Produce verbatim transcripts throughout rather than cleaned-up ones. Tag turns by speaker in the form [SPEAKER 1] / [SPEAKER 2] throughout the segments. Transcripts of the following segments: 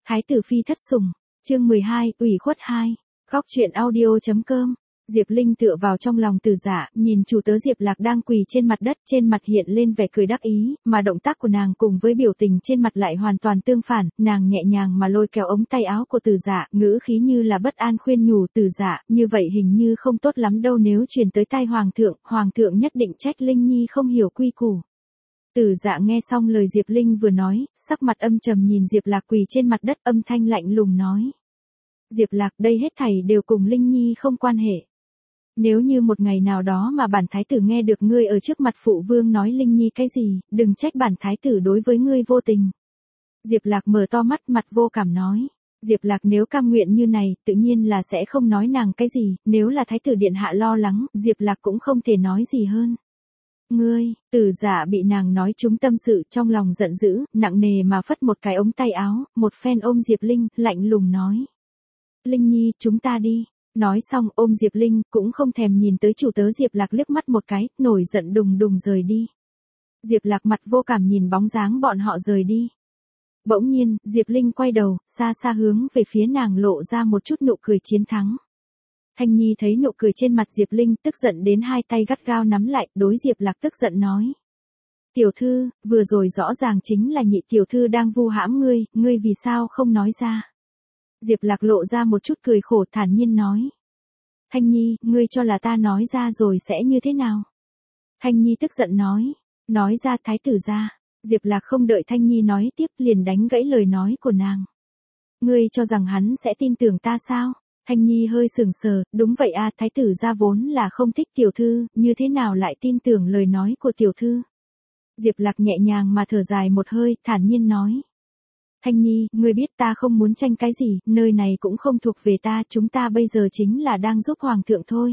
[SPEAKER 1] Thái tử phi thất sủng, chương mười hai, ủy khuất hai. Góc truyện audio chấm com. Diệp Linh tựa vào trong lòng Từ Dạ, nhìn chủ tớ Diệp Lạc đang quỳ trên mặt đất, trên mặt hiện lên vẻ cười đắc ý, mà động tác của nàng cùng với biểu tình trên mặt lại hoàn toàn tương phản, nàng nhẹ nhàng mà lôi kéo ống tay áo của Từ Dạ, ngữ khí như là bất an khuyên nhủ Từ Dạ, như vậy hình như không tốt lắm đâu, nếu truyền tới tai hoàng thượng, hoàng thượng nhất định trách Linh Nhi không hiểu quy củ. Từ Dạ nghe xong lời Diệp Linh vừa nói, sắc mặt âm trầm nhìn Diệp Lạc quỳ trên mặt đất, âm thanh lạnh lùng nói: Diệp Lạc, đây hết thảy đều cùng Linh Nhi không quan hệ. Nếu như một ngày nào đó mà bản thái tử nghe được ngươi ở trước mặt phụ vương nói Linh Nhi cái gì, đừng trách bản thái tử đối với ngươi vô tình. Diệp Lạc mở to mắt, mặt vô cảm nói. Diệp Lạc nếu cam nguyện như này, tự nhiên là sẽ không nói nàng cái gì, nếu là thái tử điện hạ lo lắng, Diệp Lạc cũng không thể nói gì hơn. Ngươi, Từ Dạ bị nàng nói trúng tâm sự, trong lòng giận dữ, nặng nề mà phất một cái ống tay áo, một phen ôm Diệp Linh, lạnh lùng nói: Linh Nhi, chúng ta đi. Nói xong ôm Diệp Linh, cũng không thèm nhìn tới chủ tớ Diệp Lạc liếc mắt một cái, nổi giận đùng đùng rời đi. Diệp Lạc mặt vô cảm nhìn bóng dáng bọn họ rời đi. Bỗng nhiên, Diệp Linh quay đầu, xa xa hướng về phía nàng lộ ra một chút nụ cười chiến thắng. Thanh Nhi thấy nụ cười trên mặt Diệp Linh, tức giận đến hai tay gắt gao nắm lại, đối Diệp Lạc tức giận nói: Tiểu thư, vừa rồi rõ ràng chính là nhị tiểu thư đang vu hãm ngươi, ngươi vì sao không nói ra? Diệp Lạc lộ ra một chút cười khổ, thản nhiên nói: Thanh Nhi, ngươi cho là ta nói ra rồi sẽ như thế nào? Thanh Nhi tức giận nói: Nói ra thái tử ra. Diệp Lạc không đợi Thanh Nhi nói tiếp liền đánh gãy lời nói của nàng. Ngươi cho rằng hắn sẽ tin tưởng ta sao? Thanh Nhi hơi sừng sờ, đúng vậy à, thái tử gia vốn là không thích tiểu thư, như thế nào lại tin tưởng lời nói của tiểu thư? Diệp Lạc nhẹ nhàng mà thở dài một hơi, thản nhiên nói: Thanh Nhi, ngươi biết ta không muốn tranh cái gì, nơi này cũng không thuộc về ta, chúng ta bây giờ chính là đang giúp hoàng thượng thôi.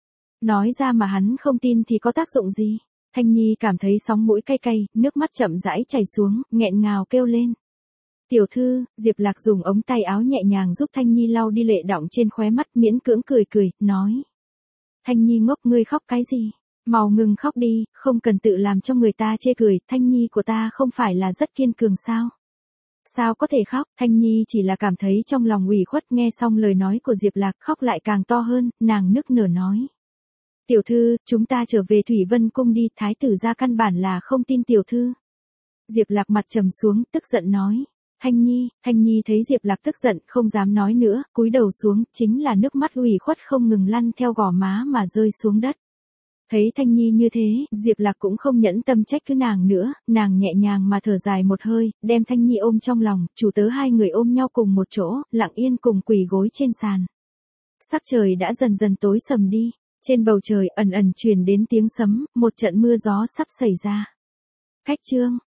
[SPEAKER 1] Nói ra mà hắn không tin thì có tác dụng gì? Thanh Nhi cảm thấy sóng mũi cay cay, nước mắt chậm rãi chảy xuống, nghẹn ngào kêu lên. Tiểu thư, Diệp Lạc dùng ống tay áo nhẹ nhàng giúp Thanh Nhi lau đi lệ đọng trên khóe mắt, miễn cưỡng cười cười, nói: Thanh Nhi ngốc, ngươi khóc cái gì? Mau ngừng khóc đi, không cần tự làm cho người ta chê cười, Thanh Nhi của ta không phải là rất kiên cường sao? Sao có thể khóc? Thanh Nhi chỉ là cảm thấy trong lòng ủy khuất, nghe xong lời nói của Diệp Lạc khóc lại càng to hơn, nàng nức nở nói: Tiểu thư, chúng ta trở về Thủy Vân Cung đi, thái tử gia căn bản là không tin tiểu thư. Diệp Lạc mặt trầm xuống, tức giận nói: Thanh Nhi. Thanh Nhi thấy Diệp Lạc tức giận, không dám nói nữa, cúi đầu xuống, chính là nước mắt ủy khuất không ngừng lăn theo gò má mà rơi xuống đất. Thấy Thanh Nhi như thế, Diệp Lạc cũng không nhẫn tâm trách cứ nàng nữa, nàng nhẹ nhàng mà thở dài một hơi, đem Thanh Nhi ôm trong lòng, chủ tớ hai người ôm nhau cùng một chỗ, lặng yên cùng quỳ gối trên sàn. Sắc trời đã dần dần tối sầm đi, trên bầu trời ẩn ẩn truyền đến tiếng sấm, một trận mưa gió sắp xảy ra. Cách chương